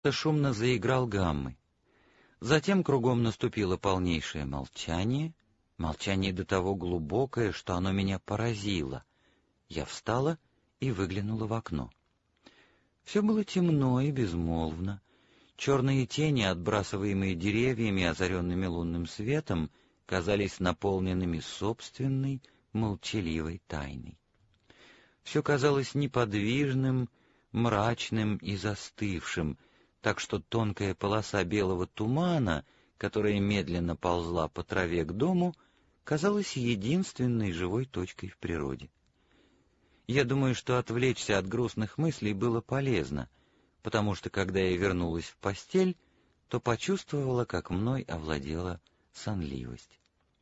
шумно заиграл гаммы. Затем кругом наступило полнейшее молчание, молчание до того глубокое, что оно меня поразило. Я встала и выглянула в окно. Все было темно и безмолвно. Черные тени, отбрасываемые деревьями, озаренными лунным светом, казались наполненными собственной, молчаливой тайной. Все казалось неподвижным, мрачным и застывшим, так что тонкая полоса белого тумана, которая медленно ползла по траве к дому, казалась единственной живой точкой в природе. Я думаю, что отвлечься от грустных мыслей было полезно, потому что, когда я вернулась в постель, то почувствовала, как мной овладела сонливость.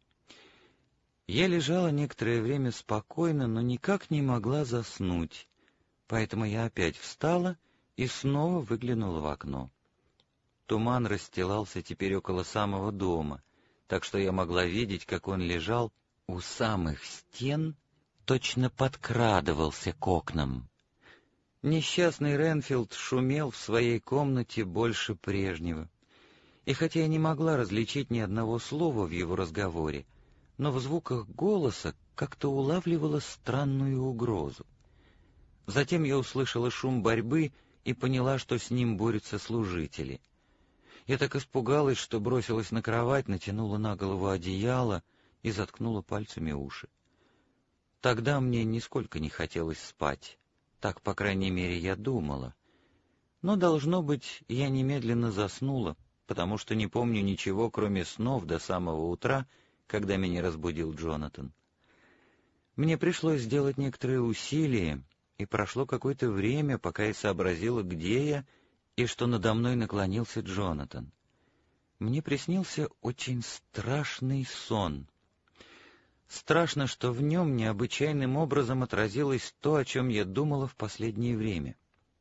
Я лежала некоторое время спокойно, но никак не могла заснуть, поэтому я опять встала и снова выглянула в окно. Туман расстилался теперь около самого дома, так что я могла видеть, как он лежал у самых стен, точно подкрадывался к окнам. Несчастный Ренфилд шумел в своей комнате больше прежнего, и хотя я не могла различить ни одного слова в его разговоре, но в звуках голоса как-то улавливала странную угрозу. Затем я услышала шум борьбы и поняла, что с ним борются служители. Я так испугалась, что бросилась на кровать, натянула на голову одеяло и заткнула пальцами уши. Тогда мне нисколько не хотелось спать, так, по крайней мере, я думала. Но, должно быть, я немедленно заснула, потому что не помню ничего, кроме снов до самого утра, когда меня разбудил Джонатан. Мне пришлось сделать некоторые усилия, и прошло какое-то время, пока я сообразила, где я, и что надо мной наклонился Джонатан. Мне приснился очень страшный сон. Страшно, что в нем необычайным образом отразилось то, о чем я думала в последнее время.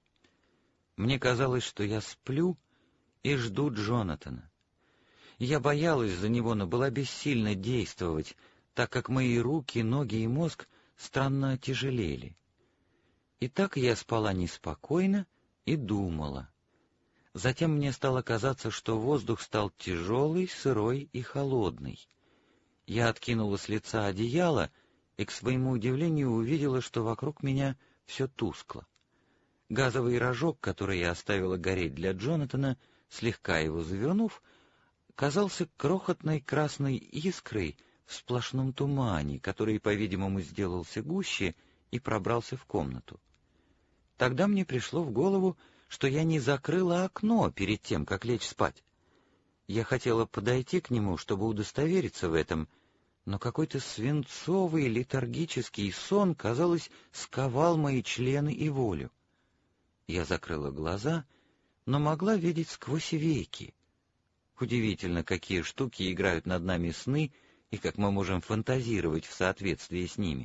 Мне казалось, что я сплю и жду Джонатана. Я боялась за него, но была бессильна действовать, так как мои руки, ноги и мозг странно отяжелели. И так я спала неспокойно и думала. Затем мне стало казаться, что воздух стал тяжелый, сырой и холодный. Я откинула с лица одеяло и, к своему удивлению, увидела, что вокруг меня все тускло. Газовый рожок, который я оставила гореть для Джонатана, слегка его завернув, казался крохотной красной искрой в сплошном тумане, который, по-видимому, сделался гуще и пробрался в комнату. Тогда мне пришло в голову, что я не закрыла окно перед тем, как лечь спать. Я хотела подойти к нему, чтобы удостовериться в этом, но какой-то свинцовый летаргический сон, казалось, сковал мои члены и волю. Я закрыла глаза, но могла видеть сквозь веки. Удивительно, какие штуки играют над нами сны, и как мы можем фантазировать в соответствии с ними.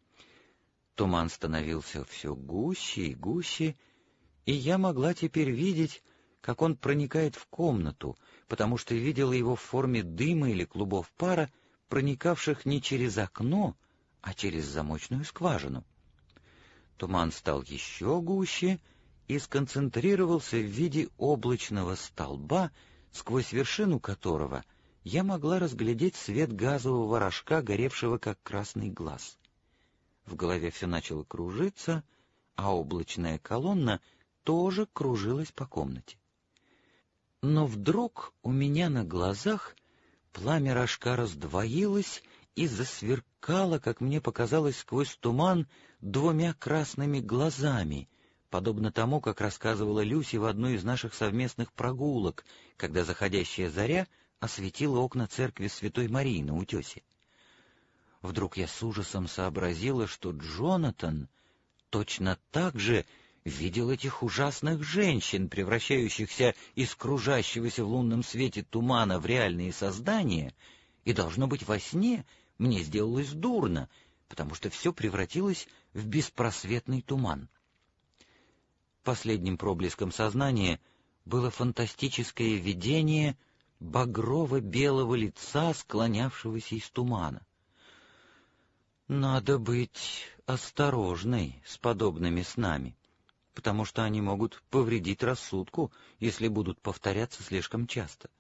Туман становился все гуще и гуще, и я могла теперь видеть, как он проникает в комнату, потому что видела его в форме дыма или клубов пара, проникавших не через окно, а через замочную скважину. Туман стал еще гуще и сконцентрировался в виде облачного столба, сквозь вершину которого я могла разглядеть свет газового рожка, горевшего как красный глаз. В голове все начало кружиться, а облачная колонна тоже кружилась по комнате. Но вдруг у меня на глазах пламя рожка раздвоилось и засверкало, как мне показалось, сквозь туман двумя красными глазами, подобно тому, как рассказывала Люси в одной из наших совместных прогулок, когда заходящая заря осветила окна церкви Святой Марии на утесе. Вдруг я с ужасом сообразила, что Джонатан точно так же видел этих ужасных женщин, превращающихся из кружащегося в лунном свете тумана в реальные создания, и, должно быть, во сне мне сделалось дурно, потому что все превратилось в беспросветный туман. Последним проблеском сознания было фантастическое видение багрово-белого лица, склонявшегося из тумана. Надо быть осторожной с подобными снами. потому что они могут повредить рассудку, если будут повторяться слишком часто.